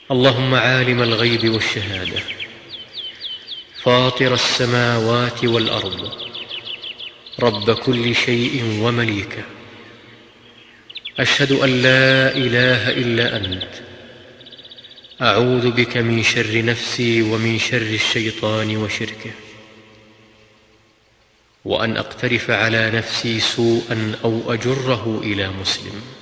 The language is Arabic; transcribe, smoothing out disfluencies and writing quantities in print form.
اللهم عالم الغيب والشهادة، فاطر السماوات والأرض، رب كل شيء ومليكه، أشهد أن لا إله إلا أنت، أعوذ بك من شر نفسي ومن شر الشيطان وشركه، وأن أقترف على نفسي سوءا أو أجره إلى مسلم.